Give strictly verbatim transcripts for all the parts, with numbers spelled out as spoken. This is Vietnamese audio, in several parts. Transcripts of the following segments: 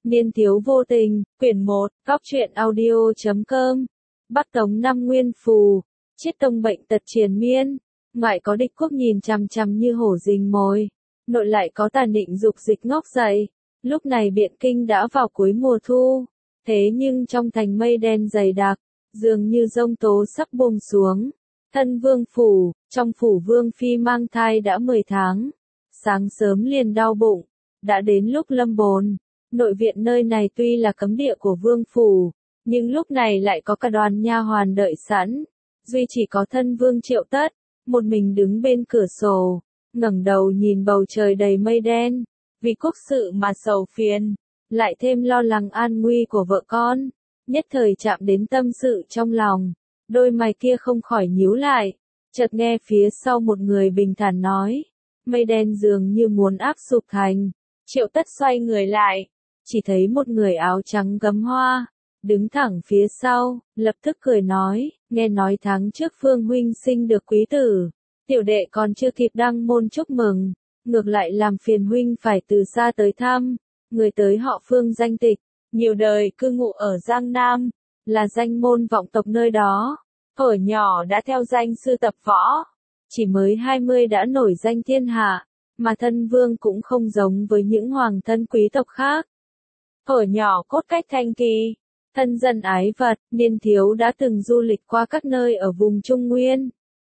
Niên thiếu vô tình, quyển một, góc truyện audio chấm com. Bắc Tống năm Nguyên Phù, chiết tông bệnh tật triền miên, ngoại có địch quốc nhìn chằm chằm như hổ rình mồi, nội lại có tà nịnh dục dịch ngóc dậy. Lúc này Biện Kinh đã vào cuối mùa thu, thế nhưng trong thành mây đen dày đặc, dường như giông tố sắp buông xuống. Thân vương phủ, trong phủ vương phi mang thai đã mười tháng, sáng sớm liền đau bụng, đã đến lúc lâm bồn. Nội viện nơi này tuy là cấm địa của vương phủ, nhưng lúc này lại có cả đoàn nha hoàn đợi sẵn. Duy chỉ có thân vương Triệu Tất, một mình đứng bên cửa sổ, ngẩng đầu nhìn bầu trời đầy mây đen, vì quốc sự mà sầu phiền, lại thêm lo lắng an nguy của vợ con, nhất thời chạm đến tâm sự trong lòng, đôi mày kia không khỏi nhíu lại, chợt nghe phía sau một người bình thản nói, mây đen dường như muốn áp sụp thành. Triệu Tất xoay người lại, chỉ thấy một người áo trắng gấm hoa, đứng thẳng phía sau, lập tức cười nói, nghe nói tháng trước Phương huynh sinh được quý tử, tiểu đệ còn chưa kịp đăng môn chúc mừng, ngược lại làm phiền huynh phải từ xa tới thăm, người tới họ Phương danh tịch, nhiều đời cư ngụ ở Giang Nam, là danh môn vọng tộc nơi đó, thuở nhỏ đã theo danh sư tập võ, chỉ mới hai mươi đã nổi danh thiên hạ, mà thân vương cũng không giống với những hoàng thân quý tộc khác. Thuở nhỏ cốt cách thanh kỳ, thân dân ái vật, niên thiếu đã từng du lịch qua các nơi ở vùng Trung Nguyên.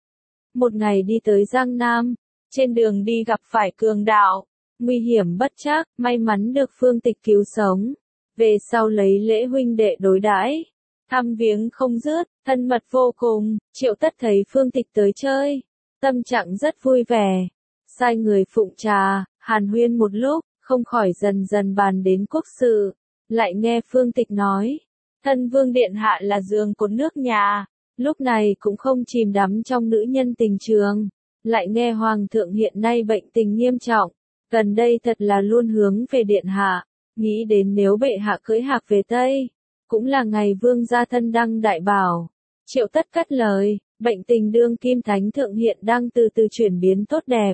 Một ngày đi tới Giang Nam, trên đường đi gặp phải cường đạo, nguy hiểm bất trắc, may mắn được Phương Tịch cứu sống. Về sau lấy lễ huynh đệ đối đãi, thăm viếng không dứt, thân mật vô cùng. Triệu Tất thấy Phương Tịch tới chơi, tâm trạng rất vui vẻ, sai người phụng trà, hàn huyên một lúc, không khỏi dần dần bàn đến quốc sự, lại nghe Phương Tịch nói, thân vương điện hạ là giường cột nước nhà, lúc này cũng không chìm đắm trong nữ nhân tình trường, lại nghe hoàng thượng hiện nay bệnh tình nghiêm trọng, gần đây thật là luôn hướng về điện hạ, nghĩ đến nếu bệ hạ cưỡi hạc về Tây, cũng là ngày vương gia thân đăng đại bảo. Triệu Tất cất lời, bệnh tình đương kim thánh thượng hiện đang từ từ chuyển biến tốt đẹp,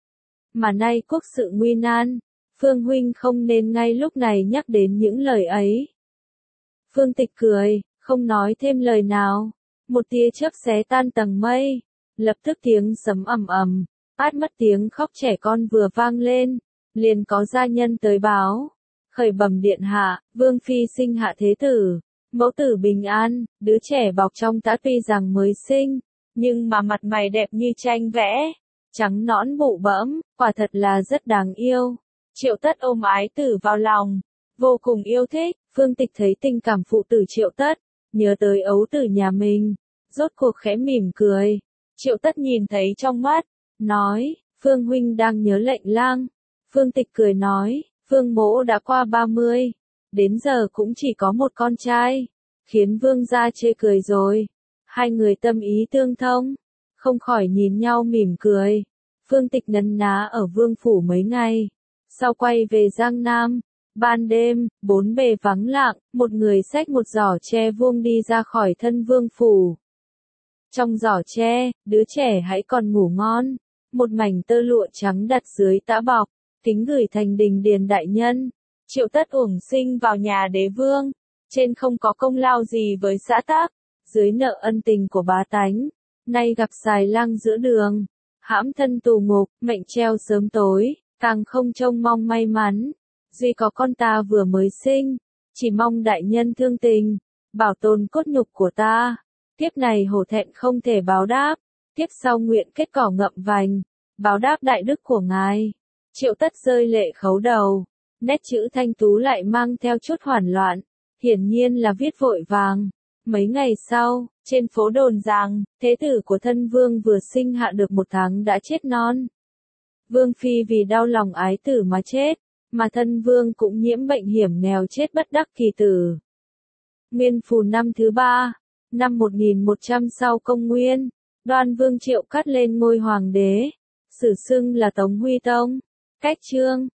mà nay quốc sự nguy nan, Phương huynh không nên ngay lúc này nhắc đến những lời ấy. Phương Tịch cười, không nói thêm lời nào, một tia chớp xé tan tầng mây, lập tức tiếng sấm ầm ầm, át mất tiếng khóc trẻ con vừa vang lên, liền có gia nhân tới báo, khởi bẩm điện hạ, vương phi sinh hạ thế tử, mẫu tử bình an, đứa trẻ bọc trong tã tuy rằng mới sinh, nhưng mà mặt mày đẹp như tranh vẽ, trắng nõn bụ bẫm, quả thật là rất đáng yêu. Triệu Tất ôm ái tử vào lòng, vô cùng yêu thích. Phương Tịch thấy tình cảm phụ tử Triệu Tất, nhớ tới ấu tử nhà mình, rốt cuộc khẽ mỉm cười. Triệu Tất nhìn thấy trong mắt, nói, Phương huynh đang nhớ lệnh lang. Phương Tịch cười nói, Phương mỗ đã qua ba mươi, đến giờ cũng chỉ có một con trai, khiến vương gia chê cười rồi. Hai người tâm ý tương thông, không khỏi nhìn nhau mỉm cười. Phương Tịch nấn ná ở vương phủ mấy ngày, sau quay về Giang Nam. Ban đêm, bốn bề vắng lặng, một người xách một giỏ tre vuông đi ra khỏi thân vương phủ. Trong giỏ tre, đứa trẻ hãy còn ngủ ngon, một mảnh tơ lụa trắng đặt dưới tã bọc, kính gửi thành đình điền đại nhân. Triệu Tất uổng sinh vào nhà đế vương, trên không có công lao gì với xã tắc, dưới nợ ân tình của bá tánh, nay gặp xài lang giữa đường, hãm thân tù ngục, mệnh treo sớm tối, càng không trông mong may mắn. Duy có con ta vừa mới sinh, chỉ mong đại nhân thương tình, bảo tồn cốt nhục của ta. Tiếp này hổ thẹn không thể báo đáp, tiếp sau nguyện kết cỏ ngậm vành, báo đáp đại đức của ngài. Triệu Tất rơi lệ khấu đầu, nét chữ thanh tú lại mang theo chút hoảng loạn, hiển nhiên là viết vội vàng. Mấy ngày sau, trên phố đồn rằng, thế tử của thân vương vừa sinh hạ được một tháng đã chết non. Vương phi vì đau lòng ái tử mà chết, mà thân vương cũng nhiễm bệnh hiểm nghèo chết bất đắc kỳ tử. Nguyên Phù năm thứ ba, năm một nghìn một trăm sau công nguyên, Đoan Vương Triệu Cắt lên ngôi hoàng đế, sử xưng là Tống Huy Tông. Cách chương